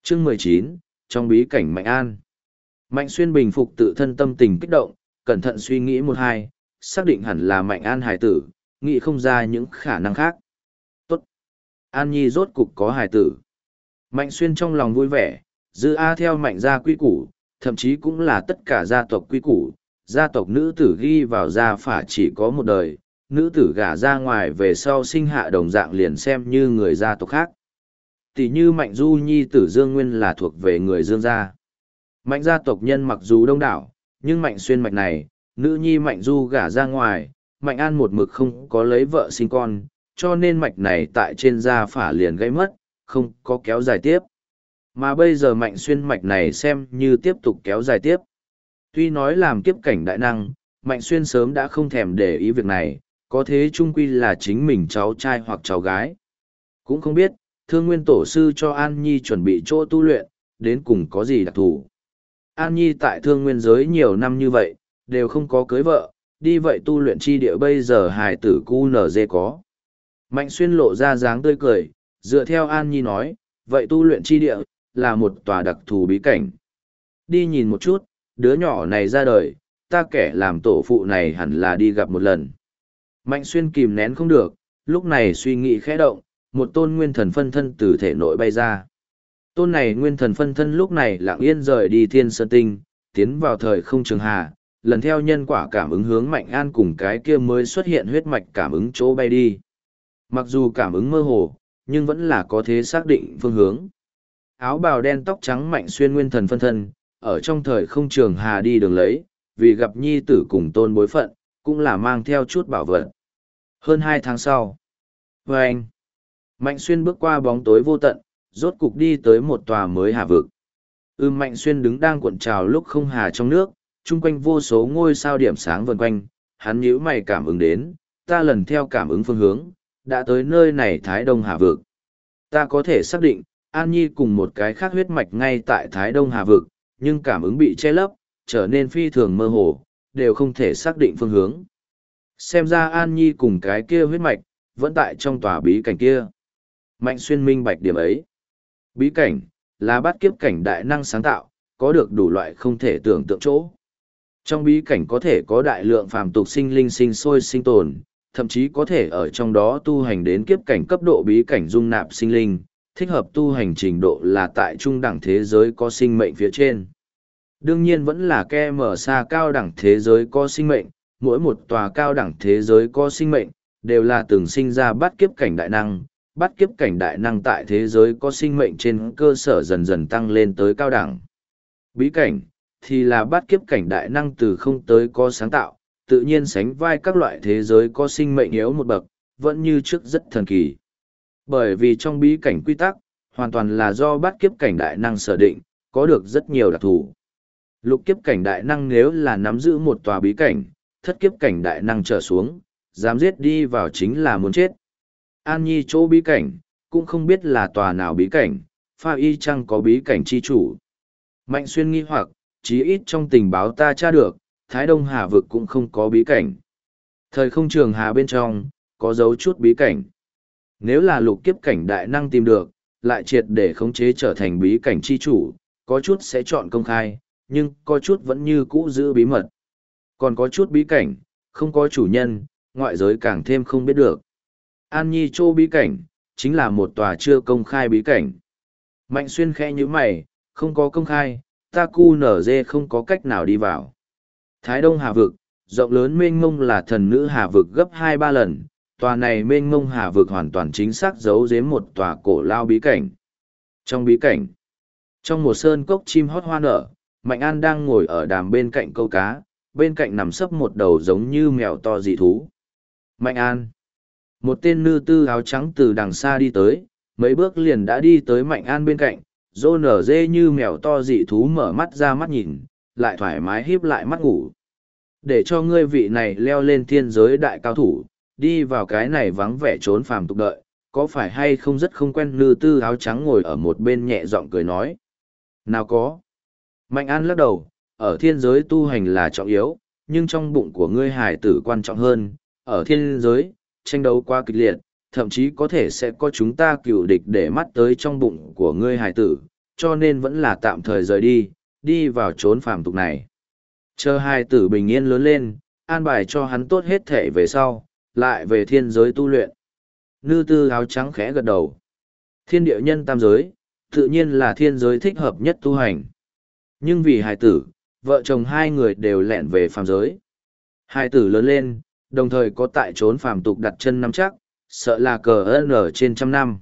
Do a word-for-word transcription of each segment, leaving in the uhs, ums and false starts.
Chương mười chín, trong bí cảnh Mạnh An. Mạnh Xuyên bình phục tự thân tâm tình kích động, cẩn thận suy nghĩ một hai, xác định hẳn là Mạnh An hài tử, nghĩ không ra những khả năng khác. Tốt. An Nhi rốt cục có hài tử. Mạnh Xuyên trong lòng vui vẻ, dư A theo Mạnh gia quy củ, thậm chí cũng là tất cả gia tộc quy củ. Gia tộc nữ tử ghi vào gia phả chỉ có một đời, nữ tử gả ra ngoài về sau sinh hạ đồng dạng liền xem như người gia tộc khác. Tỷ như Mạnh Du Nhi tử Dương Nguyên là thuộc về người Dương gia. Mạnh gia tộc nhân mặc dù đông đảo, nhưng Mạnh Xuyên mạch này, nữ nhi Mạnh Du gả ra ngoài, Mạnh An một mực không có lấy vợ sinh con, cho nên mạch này tại trên gia phả liền gây mất, không có kéo dài tiếp. Mà bây giờ Mạnh Xuyên mạch này xem như tiếp tục kéo dài tiếp. Tuy nói làm kiếp cảnh đại năng, Mạnh Xuyên sớm đã không thèm để ý việc này, có thế chung quy là chính mình cháu trai hoặc cháu gái. Cũng không biết, Thương Nguyên Tổ sư cho An Nhi chuẩn bị chỗ tu luyện, đến cùng có gì đặc thù. An Nhi tại Thương Nguyên giới nhiều năm như vậy, đều không có cưới vợ, đi vậy tu luyện chi địa bây giờ hài tử cu nở dê có. Mạnh Xuyên lộ ra dáng tươi cười, dựa theo An Nhi nói, vậy tu luyện chi địa, là một tòa đặc thù bí cảnh. Đi nhìn một chút, đứa nhỏ này ra đời, ta kẻ làm tổ phụ này hẳn là đi gặp một lần. Mạnh Xuyên kìm nén không được, lúc này suy nghĩ khẽ động, một tôn nguyên thần phân thân từ thể nội bay ra. Tôn này nguyên thần phân thân lúc này lặng yên rời đi Thiên Sơn Tinh, tiến vào thời không trường hà, lần theo nhân quả cảm ứng hướng Mạnh An cùng cái kia mới xuất hiện huyết mạch cảm ứng chỗ bay đi. Mặc dù cảm ứng mơ hồ, nhưng vẫn là có thế xác định phương hướng. Áo bào đen tóc trắng Mạnh Xuyên nguyên thần phân thân, ở trong thời không trường hà đi đường lấy, vì gặp nhi tử cùng tôn bối phận, cũng là mang theo chút bảo vật. Hơn hai tháng sau, và anh, Mạnh Xuyên bước qua bóng tối vô tận, rốt cục đi tới một tòa mới hà vực. Ưm Mạnh Xuyên đứng đang cuộn trào lúc không hà trong nước, chung quanh vô số ngôi sao điểm sáng vần quanh, hắn nhíu mày cảm ứng đến, ta lần theo cảm ứng phương hướng, đã tới nơi này Thái Đông Hà vực. Ta có thể xác định, An Nhi cùng một cái khác huyết mạch ngay tại Thái Đông Hà vực, nhưng cảm ứng bị che lấp, trở nên phi thường mơ hồ, đều không thể xác định phương hướng. Xem ra An Nhi cùng cái kia huyết mạch, vẫn tại trong tòa bí cảnh kia. Mạnh Xuyên minh bạch điểm ấy. Bí cảnh, là bắt kiếp cảnh đại năng sáng tạo, có được đủ loại không thể tưởng tượng chỗ. Trong bí cảnh có thể có đại lượng phàm tục sinh linh sinh sôi sinh tồn, thậm chí có thể ở trong đó tu hành đến kiếp cảnh cấp độ bí cảnh dung nạp sinh linh, thích hợp tu hành trình độ là tại trung đẳng thế giới có sinh mệnh phía trên. Đương nhiên vẫn là ke mở xa cao đẳng thế giới có sinh mệnh, mỗi một tòa cao đẳng thế giới có sinh mệnh, đều là từng sinh ra bắt kiếp cảnh đại năng, bắt kiếp cảnh đại năng tại thế giới có sinh mệnh trên cơ sở dần dần tăng lên tới cao đẳng. Bí cảnh, thì là bắt kiếp cảnh đại năng từ không tới có sáng tạo, tự nhiên sánh vai các loại thế giới có sinh mệnh yếu một bậc, vẫn như trước rất thần kỳ. Bởi vì trong bí cảnh quy tắc, hoàn toàn là do bắt kiếp cảnh đại năng sở định, có được rất nhiều đặc thù. Lục kiếp cảnh đại năng nếu là nắm giữ một tòa bí cảnh, thất kiếp cảnh đại năng trở xuống, dám giết đi vào chính là muốn chết. An Nhi chỗ bí cảnh, cũng không biết là tòa nào bí cảnh, pha y chăng có bí cảnh chi chủ. Mạnh Xuyên nghi hoặc, chí ít trong tình báo ta tra được, Thái Đông Hà vực cũng không có bí cảnh. Thời không trường hà bên trong, có dấu chút bí cảnh. Nếu là lục kiếp cảnh đại năng tìm được, lại triệt để khống chế trở thành bí cảnh chi chủ, có chút sẽ chọn công khai, nhưng có chút vẫn như cũ giữ bí mật. Còn có chút bí cảnh, không có chủ nhân, ngoại giới càng thêm không biết được. An Nhi Châu bí cảnh, chính là một tòa chưa công khai bí cảnh. Mạnh Xuyên khẽ như mày, không có công khai, ta cu nở dê không có cách nào đi vào. Thái Đông Hà vực, rộng lớn mênh mông là thần nữ Hà vực gấp hai ba lần, tòa này mênh mông Hà vực hoàn toàn chính xác giấu giếm một tòa cổ lao bí cảnh. Trong bí cảnh, trong một sơn cốc chim hót hoa nở, Mạnh An đang ngồi ở đàm bên cạnh câu cá, bên cạnh nằm sấp một đầu giống như mèo to dị thú. Mạnh An. Một tên nữ tư áo trắng từ đằng xa đi tới, mấy bước liền đã đi tới Mạnh An bên cạnh, rô nở dê như mèo to dị thú mở mắt ra mắt nhìn, lại thoải mái híp lại mắt ngủ. Để cho ngươi vị này leo lên thiên giới đại cao thủ, đi vào cái này vắng vẻ trốn phàm tục đợi, có phải hay không rất không quen. Nữ tư áo trắng ngồi ở một bên nhẹ giọng cười nói. Nào có. Mạnh An lắc đầu, ở thiên giới tu hành là trọng yếu, nhưng trong bụng của ngươi hải tử quan trọng hơn, ở thiên giới, tranh đấu quá kịch liệt, thậm chí có thể sẽ có chúng ta cựu địch để mắt tới trong bụng của ngươi hải tử, cho nên vẫn là tạm thời rời đi, đi vào chốn phàm tục này. Chờ hai tử bình yên lớn lên, an bài cho hắn tốt hết thể về sau, lại về thiên giới tu luyện. Nư tư áo trắng khẽ gật đầu. Thiên địa nhân tam giới, tự nhiên là thiên giới thích hợp nhất tu hành. Nhưng vì hài tử, vợ chồng hai người đều lẹn về phàm giới. Hài tử lớn lên, đồng thời có tại chốn phàm tục đặt chân nắm chắc, sợ là cờ ơn ở trên trăm năm.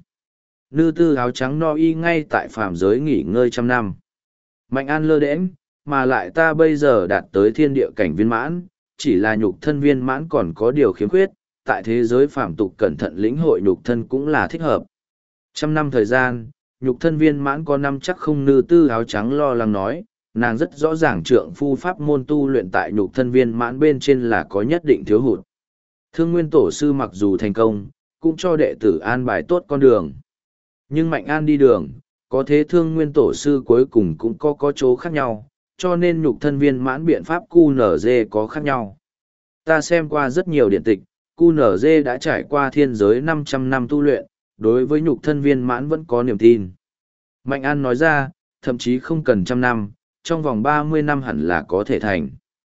Nư tư áo trắng no y ngay tại phàm giới nghỉ ngơi trăm năm. Mạnh an lơ đễnh, mà lại ta bây giờ đạt tới thiên địa cảnh viên mãn, chỉ là nhục thân viên mãn còn có điều khiếm khuyết, tại thế giới phàm tục cẩn thận lĩnh hội nhục thân cũng là thích hợp. Trăm năm thời gian, nhục thân viên mãn có năm chắc không. Nư tư áo trắng lo lắng nói, nàng rất rõ ràng trượng phu pháp môn tu luyện tại nhục thân viên mãn bên trên là có nhất định thiếu hụt. Thương nguyên tổ sư mặc dù thành công, cũng cho đệ tử an bài tốt con đường. Nhưng Mạnh An đi đường, có thế thương nguyên tổ sư cuối cùng cũng có có chỗ khác nhau, cho nên nhục thân viên mãn biện pháp Q N G có khác nhau. Ta xem qua rất nhiều điện tịch, Q N G đã trải qua thiên giới năm trăm năm tu luyện, đối với nhục thân viên mãn vẫn có niềm tin. Mạnh An nói ra, thậm chí không cần trăm năm, trong vòng ba mươi năm hẳn là có thể thành.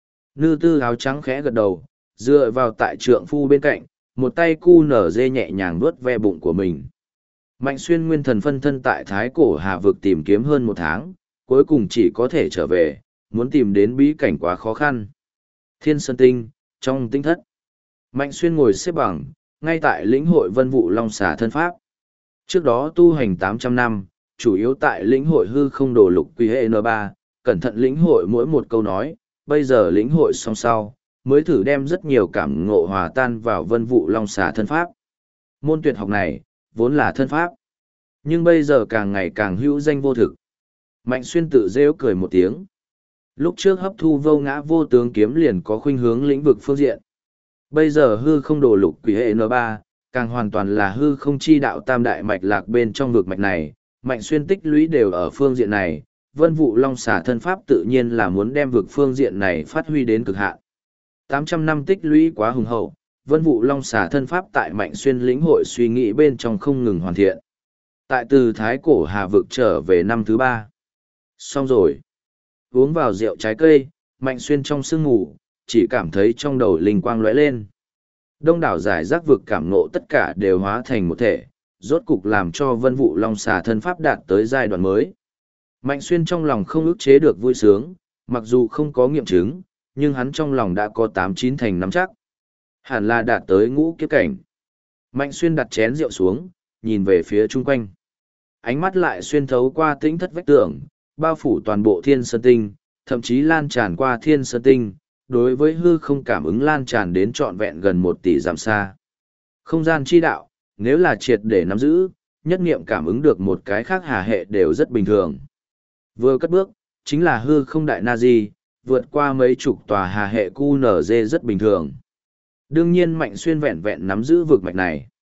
Nư tư áo trắng khẽ gật đầu, dựa vào tại trượng phu bên cạnh, một tay Q N G nhẹ nhàng vuốt ve bụng của mình. Mạnh xuyên nguyên thần phân thân tại Thái Cổ Hà Vực tìm kiếm hơn một tháng, cuối cùng chỉ có thể trở về, muốn tìm đến bí cảnh quá khó khăn. Thiên Sơn Tinh, trong tinh thất. Mạnh xuyên ngồi xếp bằng, ngay tại lĩnh hội vân vụ long xà thân pháp. Trước đó tu hành tám trăm năm, chủ yếu tại lĩnh hội hư không đồ lục quy hệ N ba, cẩn thận lĩnh hội mỗi một câu nói, bây giờ lĩnh hội xong sau, mới thử đem rất nhiều cảm ngộ hòa tan vào vân vụ long xà thân pháp. Môn tuyệt học này, vốn là thân pháp, nhưng bây giờ càng ngày càng hữu danh vô thực. Mạnh xuyên tự rêu cười một tiếng. Lúc trước hấp thu vô ngã vô tướng kiếm liền có khuynh hướng lĩnh vực phương diện. Bây giờ hư không đồ lục quỷ hệ N ba, càng hoàn toàn là hư không chi đạo tam đại mạch lạc bên trong vực mạch này, mạnh xuyên tích lũy đều ở phương diện này, vân vụ long xà thân pháp tự nhiên là muốn đem vực phương diện này phát huy đến cực hạn. tám trăm năm tích lũy quá hùng hậu, vân vụ long xà thân pháp tại mạnh xuyên lĩnh hội suy nghĩ bên trong không ngừng hoàn thiện. Tại từ Thái Cổ Hà Vực trở về năm thứ ba. Xong rồi. Uống vào rượu trái cây, mạnh xuyên trong sương ngủ, chỉ cảm thấy trong đầu linh quang lóe lên. Đông đảo giải rác vực cảm ngộ tất cả đều hóa thành một thể, rốt cục làm cho vân vụ long xà thân pháp đạt tới giai đoạn mới. Mạnh xuyên trong lòng không ức chế được vui sướng, mặc dù không có nghiệm chứng, nhưng hắn trong lòng đã có tám chín thành nắm chắc. Hẳn là đạt tới ngũ kiếp cảnh. Mạnh xuyên đặt chén rượu xuống, nhìn về phía chung quanh. Ánh mắt lại xuyên thấu qua tĩnh thất vách tường, bao phủ toàn bộ thiên sơn tinh, thậm chí lan tràn qua thiên sơn tinh, đối với hư không cảm ứng lan tràn đến trọn vẹn gần một tỷ dặm xa. Không gian chi đạo, nếu là triệt để nắm giữ, nhất niệm cảm ứng được một cái khác hà hệ đều rất bình thường. Vừa cất bước, chính là hư không đại na di, vượt qua mấy chục tòa hà hệ Q N G rất bình thường. Đương nhiên mạnh xuyên vẹn vẹn nắm giữ vực mạch này.